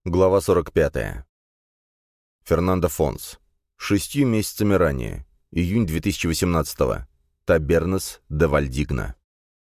Глава 45. Фернандо Фонс. 6 месяцами ранее. Июнь 2018-го. Табернас де Вальдигна.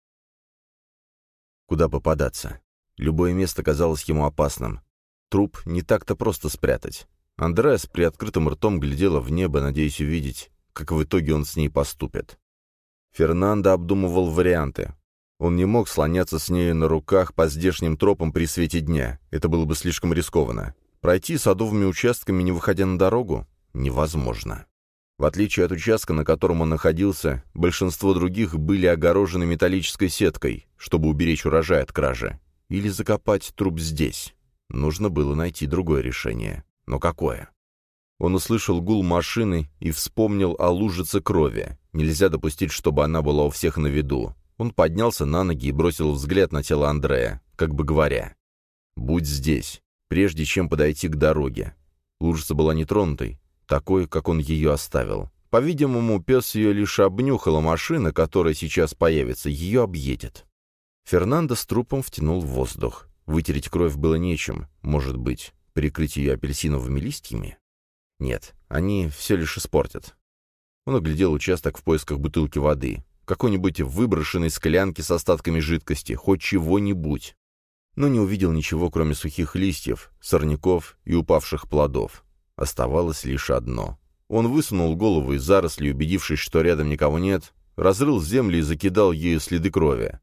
Куда попадаться? Любое место казалось ему опасным. Труп не так-то просто спрятать. Андреа с приоткрытым ртом глядела в небо, надеясь увидеть, как в итоге он с ней поступит. Фернандо обдумывал варианты. Он не мог слоняться с нею на руках по здешним тропам при свете дня. Это было бы слишком рискованно. Пройти садовыми участками, не выходя на дорогу, невозможно. В отличие от участка, на котором он находился, большинство других были огорожены металлической сеткой, чтобы уберечь урожай от кражи. Или закопать труп здесь. Нужно было найти другое решение. Но какое? Он услышал гул машины и вспомнил о лужице крови. Нельзя допустить, чтобы она была у всех на виду. Он поднялся на ноги и бросил взгляд на тело Андреа, как бы говоря: «Будь здесь, прежде чем подойти к дороге». Лужица была нетронутой, такой, как он ее оставил. По-видимому, пес ее лишь обнюхал, а машина, которая сейчас появится, ее объедет. Фернандо с трупом втянул воздух. Вытереть кровь было нечем. Может быть, прикрыть ее апельсиновыми листьями? Нет, они все лишь испортят. Он оглядел участок в поисках бутылки воды, какой-нибудь выброшенной склянки с остатками жидкости, хоть чего-нибудь. Но не увидел ничего, кроме сухих листьев, сорняков и упавших плодов. Оставалось лишь одно. Он высунул голову из зарослей, убедившись, что рядом никого нет, разрыл землю и закидал ею следы крови.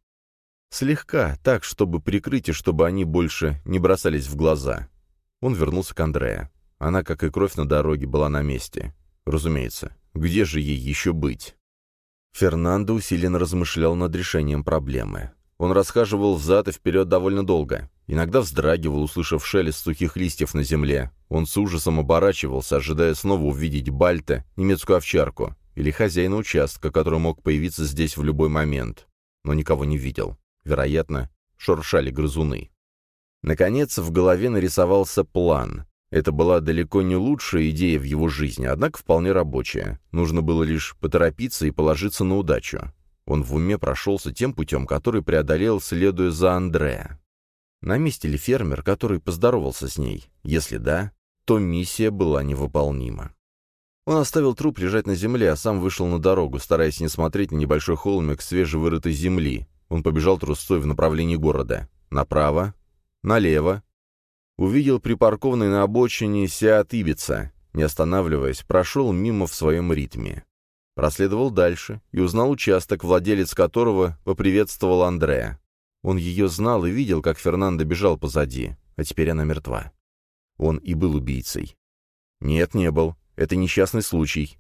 Слегка, так, чтобы прикрыть и чтобы они больше не бросались в глаза. Он вернулся к Андреа. Она, как и кровь на дороге, была на месте. Разумеется, где же ей еще быть? Фернандо усиленно размышлял над решением проблемы. Он расхаживал взад и вперед довольно долго. Иногда вздрагивал, услышав шелест сухих листьев на земле. Он с ужасом оборачивался, ожидая снова увидеть Бальта, немецкую овчарку, или хозяина участка, который мог появиться здесь в любой момент. Но никого не видел. Вероятно, шуршали грызуны. Наконец, в голове нарисовался план. Это была далеко не лучшая идея в его жизни, однако вполне рабочая. Нужно было лишь поторопиться и положиться на удачу. Он в уме прошелся тем путем, который преодолел, следуя за Андреа. На месте ли фермер, который поздоровался с ней? Если да, то миссия была невыполнима. Он оставил труп лежать на земле, а сам вышел на дорогу, стараясь не смотреть на небольшой холмик свежевырытой земли. Он побежал трусцой в направлении города. Направо, налево. Увидел припаркованный на обочине Сеат Ибица. Не останавливаясь, прошел мимо в своем ритме. Проследовал дальше и узнал участок, владелец которого поприветствовал Андреа. Он ее знал и видел, как Фернандо бежал позади, а теперь она мертва. Он и был убийцей. Нет, не был. Это несчастный случай.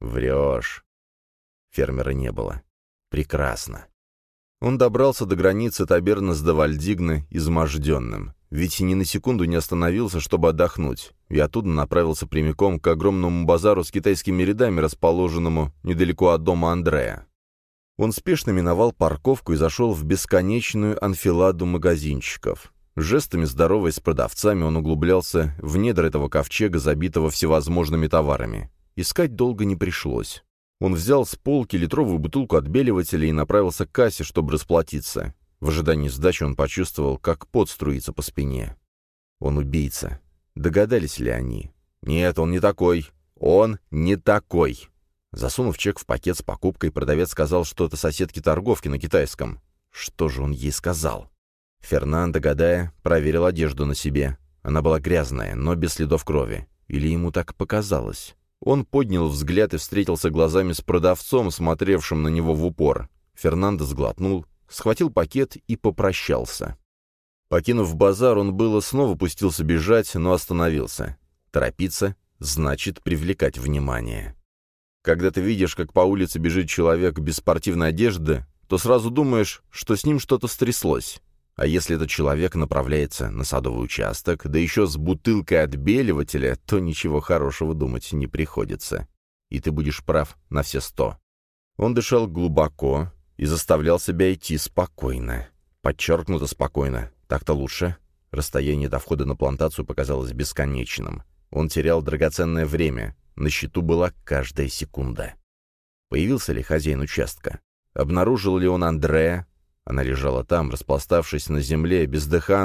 Врешь. Фермера не было. Прекрасно. Он добрался до границы Табернас де Вальдигна изможденным. Ведь ни на секунду не остановился, чтобы отдохнуть, и оттуда направился прямиком к огромному базару с китайскими рядами, расположенному недалеко от дома Андреа. Он спешно миновал парковку и зашел в бесконечную анфиладу магазинчиков. Жестами здороваясь с продавцами, он углублялся в недра этого ковчега, забитого всевозможными товарами. Искать долго не пришлось. Он взял с полки литровую бутылку отбеливателя и направился к кассе, чтобы расплатиться. В ожидании сдачи он почувствовал, как пот струится по спине. Он убийца. Догадались ли они? Нет, он не такой. Он не такой. Засунув чек в пакет с покупкой, продавец сказал что-то соседке-торговке на китайском. Что же он ей сказал? Фернандо, гадая, проверил одежду на себе. Она была грязная, но без следов крови. Или ему так показалось? Он поднял взгляд и встретился глазами с продавцом, смотревшим на него в упор. Фернандо сглотнул, схватил пакет и попрощался. Покинув базар, он было снова пустился бежать, но остановился. Торопиться значит привлекать внимание. Когда ты видишь, как по улице бежит человек без спортивной одежды, то сразу думаешь, что с ним что-то стряслось. А если этот человек направляется на садовый участок, да еще с бутылкой отбеливателя, то ничего хорошего думать не приходится. И ты будешь прав на все 100. Он дышал глубоко и заставлял себя идти спокойно. Подчеркнуто спокойно. Так-то лучше. Расстояние до входа на плантацию показалось бесконечным. Он терял драгоценное время. На счету была каждая секунда. Появился ли хозяин участка? Обнаружил ли он Андреа? Она лежала там, распластавшись на земле, бездыханная,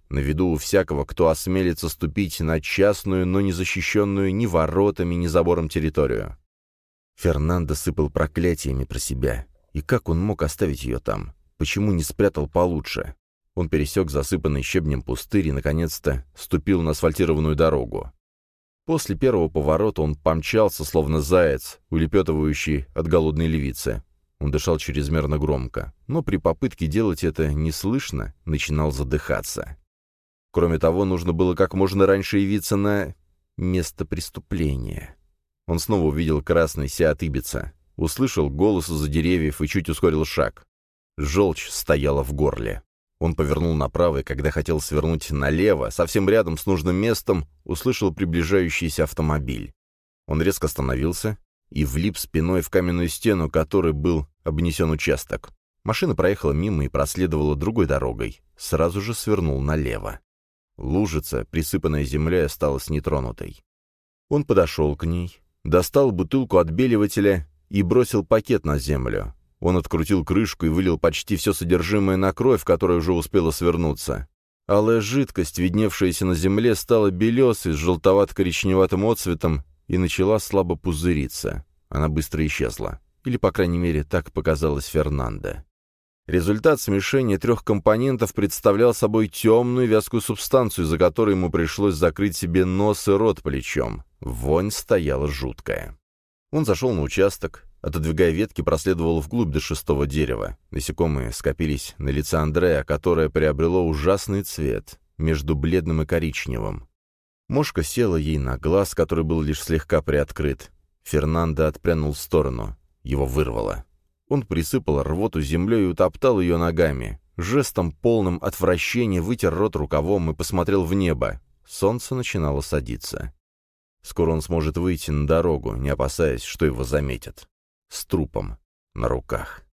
на виду у всякого, кто осмелится ступить на частную, но не защищенную ни воротами, ни забором территорию. Фернандо сыпал проклятиями про себя. И как он мог оставить ее там? Почему не спрятал получше? Он пересек засыпанный щебнем пустырь и, наконец-то, ступил на асфальтированную дорогу. После первого поворота он помчался, словно заяц, улепетывающий от голодной львицы. Он дышал чрезмерно громко, но при попытке делать это неслышно начинал задыхаться. Кроме того, нужно было как можно раньше явиться на место преступления. Он снова увидел красный Сиат Ибица, услышал голос из-за деревьев и чуть ускорил шаг. Желчь стояла в горле. Он повернул направо, и когда хотел свернуть налево, совсем рядом с нужным местом, услышал приближающийся автомобиль. Он резко остановился и влип спиной в каменную стену, которой был обнесен участок. Машина проехала мимо и проследовала другой дорогой. Сразу же свернул налево. Лужица, присыпанная землей, осталась нетронутой. Он подошел к ней, достал бутылку отбеливателя и бросил пакет на землю. Он открутил крышку и вылил почти все содержимое на кровь, которая уже успела свернуться. Алая жидкость, видневшаяся на земле, стала белесой с желтовато-коричневатым отцветом и начала слабо пузыриться. Она быстро исчезла. Или, по крайней мере, так показалось Фернандо. Результат смешения 3 компонентов представлял собой темную вязкую субстанцию, за которой ему пришлось закрыть себе нос и рот плечом. Вонь стояла жуткая. Он зашел на участок, отодвигая ветки, проследовал вглубь до 6-го дерева. Насекомые скопились на лице Андреа, которое приобрело ужасный цвет, между бледным и коричневым. Мошка села ей на глаз, который был лишь слегка приоткрыт. Фернандо отпрянул в сторону. Его вырвало. Он присыпал рвоту землей и утоптал ее ногами. Жестом, полным отвращения, вытер рот рукавом и посмотрел в небо. Солнце начинало садиться. Скоро он сможет выйти на дорогу, не опасаясь, что его заметят. С трупом на руках.